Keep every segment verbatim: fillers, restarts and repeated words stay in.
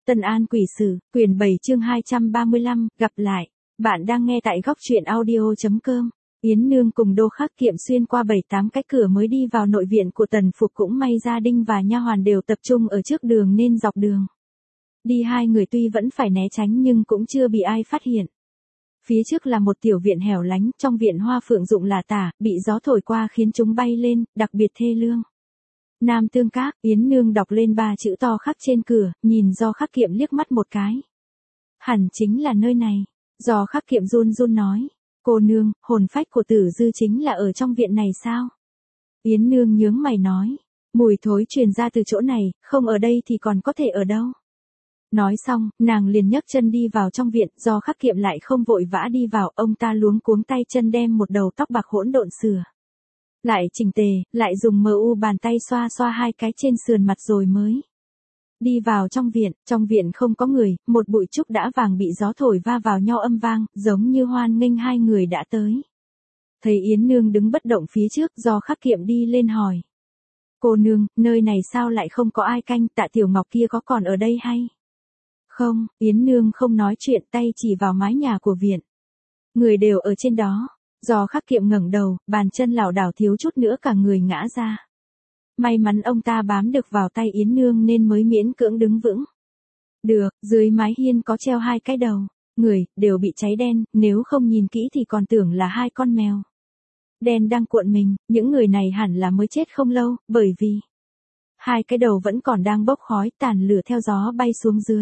Tân An Quỷ Sử, quyển bảy chương hai trăm ba mươi lăm, gặp lại. Bạn đang nghe tại góc truyện audio chấm com. Yến Nương cùng Đô Khắc Kiệm xuyên qua bảy tám cái cửa mới đi vào nội viện của Tần Phục, cũng may gia đình và nha hoàn đều tập trung ở trước đường nên dọc đường đi hai người tuy vẫn phải né tránh nhưng cũng chưa bị ai phát hiện. Phía trước là một tiểu viện hẻo lánh, trong viện hoa phượng rụng lả tả, bị gió thổi qua khiến chúng bay lên, đặc biệt thê lương. Nam Tương Các, Yến Nương đọc lên ba chữ to khắc trên cửa, nhìn Do Khắc Kiệm liếc mắt một cái. Hẳn chính là nơi này. Do Khắc Kiệm run run nói. Cô nương, hồn phách của Tử Dư chính là ở trong viện này sao? Yến Nương nhướng mày nói. Mùi thối truyền ra từ chỗ này, không ở đây thì còn có thể ở đâu. Nói xong, nàng liền nhấc chân đi vào trong viện, Do Khắc Kiệm lại không vội vã đi vào, ông ta luống cuống tay chân đem một đầu tóc bạc hỗn độn sửa lại chỉnh tề, lại dùng mờ u bàn tay xoa xoa hai cái trên sườn mặt rồi mới đi vào trong viện. Trong viện không có người, một bụi trúc đã vàng bị gió thổi va vào nhau âm vang, giống như hoan nghênh hai người đã tới. Thấy Yến Nương đứng bất động phía trước, Do Khắc Kiệm đi lên hỏi. Cô nương, nơi này sao lại không có ai canh, Tạ Tiểu Ngọc kia có còn ở đây hay? Không, Yến Nương không nói chuyện, tay chỉ vào mái nhà của viện. Người đều ở trên đó. Do Khắc Kiệm ngẩng đầu, bàn chân lảo đảo thiếu chút nữa cả người ngã ra. May mắn ông ta bám được vào tay Yến Nương nên mới miễn cưỡng đứng vững. Được, dưới mái hiên có treo hai cái đầu, người, đều bị cháy đen, nếu không nhìn kỹ thì còn tưởng là hai con mèo đen đang cuộn mình. Những người này hẳn là mới chết không lâu, bởi vì hai cái đầu vẫn còn đang bốc khói, tàn lửa theo gió bay xuống dưới.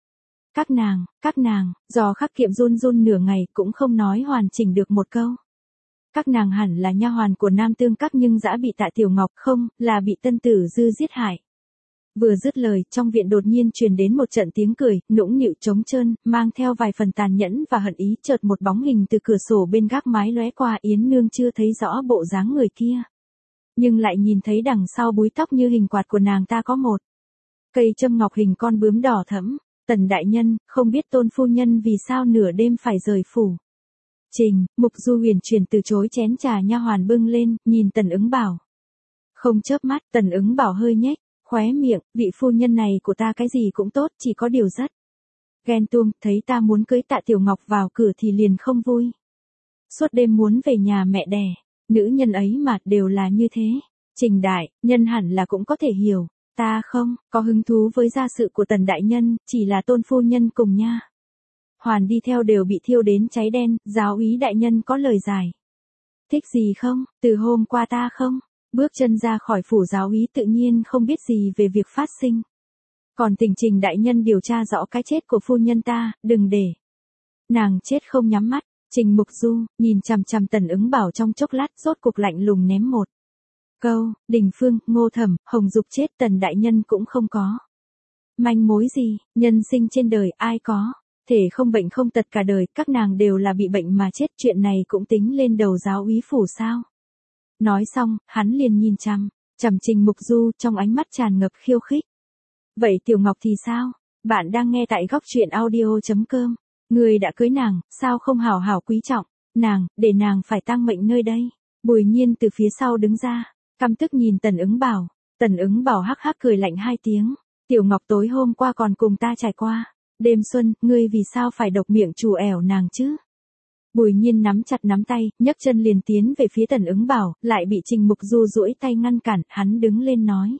Các nàng, các nàng, Do Khắc Kiệm run run nửa ngày cũng không nói hoàn chỉnh được một câu. Các nàng hẳn là nha hoàn của Nam Tương Các nhưng dã bị Tạ Tiểu Ngọc, không, là bị Tân Tử Dư giết hại. Vừa dứt lời, trong viện đột nhiên truyền đến một trận tiếng cười, nũng nịu trống trơn, mang theo vài phần tàn nhẫn và hận ý. Chợt một bóng hình từ cửa sổ bên gác mái lóe qua. Yến Nương chưa thấy rõ bộ dáng người kia, nhưng lại nhìn thấy đằng sau búi tóc như hình quạt của nàng ta có một cây châm ngọc hình con bướm đỏ thẫm. Tần đại nhân, không biết Tôn phu nhân vì sao nửa đêm phải rời phủ. Trình, Mục Du huyền chuyển từ chối chén trà nha hoàn bưng lên, nhìn Tần Ứng Bảo. Không chớp mắt, Tần Ứng Bảo hơi nhếch khóe miệng, vị phu nhân này của ta cái gì cũng tốt, chỉ có điều rất ghen tuông, thấy ta muốn cưới Tạ Tiểu Ngọc vào cửa thì liền không vui. Suốt đêm muốn về nhà mẹ đẻ, nữ nhân ấy mà đều là như thế. Trình đại nhân hẳn là cũng có thể hiểu. Ta không có hứng thú với gia sự của Tần đại nhân, chỉ là Tôn phu nhân cùng nha hoàn đi theo đều bị thiêu đến cháy đen. Giáo úy đại nhân có lời giải thích gì không? Từ hôm qua ta không bước chân ra khỏi phủ giáo úy tự nhiên không biết gì về việc phát sinh. Còn tình Trình đại nhân điều tra rõ cái chết của phu nhân ta, đừng để nàng chết không nhắm mắt. Trình Mục Du nhìn chằm chằm Tần Ứng Bảo trong chốc lát, rốt cục lạnh lùng ném một câu. Đình Phương, Ngô Thẩm, Hồng Dục chết, Tần đại nhân cũng không có manh mối gì. Nhân sinh trên đời ai có thể không bệnh không tật cả đời, các nàng đều là bị bệnh mà chết, chuyện này cũng tính lên đầu giáo úy phủ sao? Nói xong, hắn liền nhìn chằm chằm Trình Mục Du, trong ánh mắt tràn ngập khiêu khích. Vậy Tiểu Ngọc thì sao? Bạn đang nghe tại góc truyện audio chấm com. Người đã cưới nàng, sao không hảo hảo quý trọng nàng, để nàng phải tang mệnh nơi đây? Bùi Nhiên từ phía sau đứng ra, căm tức nhìn Tần Ứng Bảo. Tần Ứng Bảo hắc hắc cười lạnh hai tiếng. Tiểu Ngọc tối hôm qua còn cùng ta trải qua đêm xuân, ngươi vì sao phải độc miệng trù ẻo nàng chứ? Bùi Nhiên nắm chặt nắm tay, nhấc chân liền tiến về phía Tần Ứng Bảo, lại bị Trình Mục Du duỗi tay ngăn cản. Hắn đứng lên nói.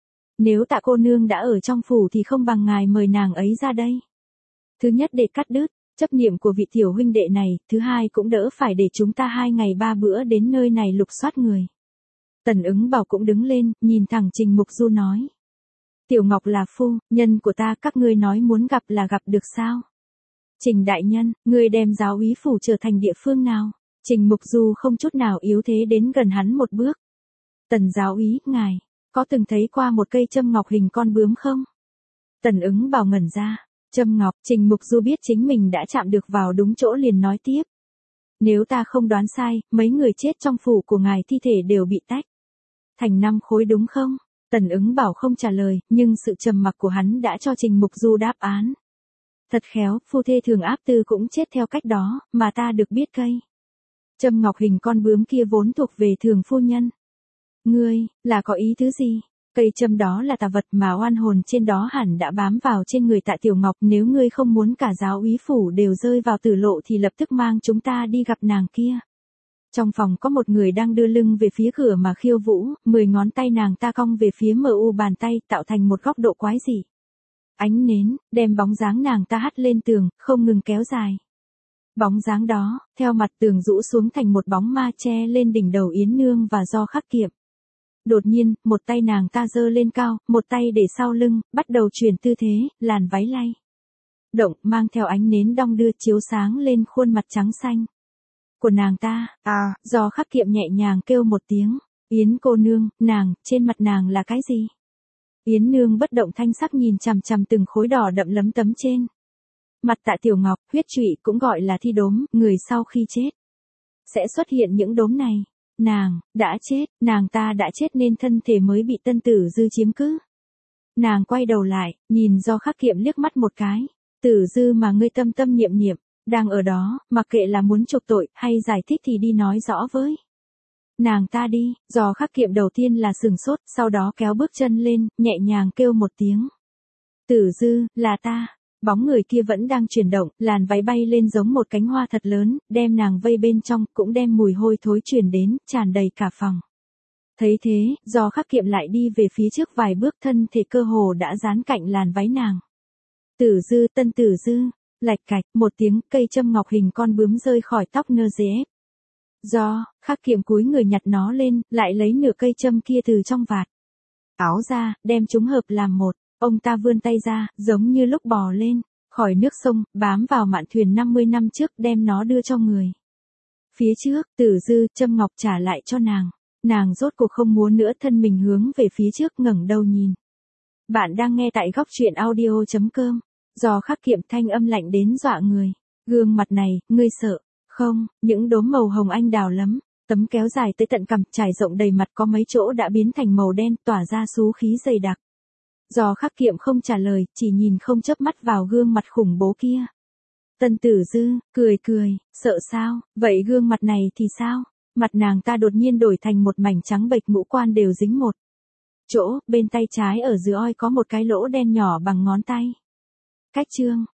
Nếu Tạ cô nương đã ở trong phủ thì không bằng ngài mời nàng ấy ra đây. Thứ nhất để cắt đứt chấp niệm của vị tiểu huynh đệ này, thứ hai cũng đỡ phải để chúng ta hai ngày ba bữa đến nơi này lục soát người. Tần Ứng Bảo cũng đứng lên, nhìn thẳng Trình Mục Du nói. Tiểu Ngọc là phu nhân của ta, các ngươi nói muốn gặp là gặp được sao? Trình đại nhân, ngươi đem giáo úy phủ trở thành địa phương nào? Trình Mục Du không chút nào yếu thế đến gần hắn một bước. Tần giáo úy, ngài có từng thấy qua một cây châm ngọc hình con bướm không? Tần Ứng Bảo ngẩn ra. Châm ngọc. Trình Mục Du biết chính mình đã chạm được vào đúng chỗ liền nói tiếp. Nếu ta không đoán sai, mấy người chết trong phủ của ngài thi thể đều bị tách thành năm khối đúng không? Tần Ứng Bảo không trả lời, nhưng sự trầm mặc của hắn đã cho Trình Mục Du đáp án. Thật khéo, phu thê thường áp tư cũng chết theo cách đó, mà ta được biết cây châm ngọc hình con bướm kia vốn thuộc về Thường phu nhân. Ngươi, là có ý thứ gì? Cây châm đó là tà vật mà oan hồn trên đó hẳn đã bám vào trên người Tạ Tiểu Ngọc, nếu ngươi không muốn cả giáo úy phủ đều rơi vào tử lộ thì lập tức mang chúng ta đi gặp nàng kia. Trong phòng có một người đang đưa lưng về phía cửa mà khiêu vũ, mười ngón tay nàng ta cong về phía mờ u bàn tay tạo thành một góc độ quái dị. Ánh nến, đem bóng dáng nàng ta hắt lên tường, không ngừng kéo dài. Bóng dáng đó, theo mặt tường rũ xuống thành một bóng ma che lên đỉnh đầu Yến Nương và Do Khắc Kiệm. Đột nhiên, một tay nàng ta giơ lên cao, một tay để sau lưng, bắt đầu chuyển tư thế, làn váy lay động mang theo ánh nến đong đưa chiếu sáng lên khuôn mặt trắng xanh của nàng ta. À, Do Khắc Kiệm nhẹ nhàng kêu một tiếng, Yến cô nương, nàng, trên mặt nàng là cái gì? Yến Nương bất động thanh sắc nhìn chằm chằm từng khối đỏ đậm lấm tấm trên mặt Tạ Tiểu Ngọc. Huyết trụy cũng gọi là thi đốm, người sau khi chết sẽ xuất hiện những đốm này. Nàng, đã chết, nàng ta đã chết nên thân thể mới bị Tân Tử Dư chiếm cứ. Nàng quay đầu lại, nhìn Do Khắc Kiệm liếc mắt một cái. Tử Dư mà ngươi tâm tâm niệm niệm, đang ở đó, mặc kệ là muốn chuộc tội, hay giải thích thì đi nói rõ với nàng ta đi. Do Khắc Kiệm đầu tiên là sừng sốt, sau đó kéo bước chân lên, nhẹ nhàng kêu một tiếng. Tử Dư, là ta. Bóng người kia vẫn đang chuyển động, làn váy bay lên giống một cánh hoa thật lớn, đem nàng vây bên trong, cũng đem mùi hôi thối truyền đến, tràn đầy cả phòng. Thấy thế, Do Khắc Kiệm lại đi về phía trước vài bước, thân thể cơ hồ đã dán cạnh làn váy nàng. Tử Dư, Tân Tử Dư, lạch cạch, một tiếng, cây châm ngọc hình con bướm rơi khỏi tóc nơ dê ép. Do Khắc Kiệm cúi người nhặt nó lên, lại lấy nửa cây châm kia từ trong vạt áo ra, đem chúng hợp làm một. Ông ta vươn tay ra, giống như lúc bò lên khỏi nước sông, bám vào mạn thuyền năm mươi năm trước, đem nó đưa cho người phía trước. Tử Dư, châm ngọc trả lại cho nàng. Nàng rốt cuộc không muốn nữa, thân mình hướng về phía trước, ngẩng đầu nhìn. Bạn đang nghe tại góc truyện audio chấm com. Do Khắc Kiệm thanh âm lạnh đến dọa người. Gương mặt này, ngươi sợ không? Những đốm màu hồng anh đào lắm. Tấm kéo dài tới tận cằm, trải rộng đầy mặt, có mấy chỗ đã biến thành màu đen, tỏa ra xú khí dày đặc. Do Khắc Kiệm không trả lời, chỉ nhìn không chớp mắt vào gương mặt khủng bố kia. Tân Tử Dư, cười cười, sợ sao? Vậy gương mặt này thì sao? Mặt nàng ta đột nhiên đổi thành một mảnh trắng bệch, ngũ quan đều dính một chỗ, bên tay trái ở dưới oi có một cái lỗ đen nhỏ bằng ngón tay. Cách chương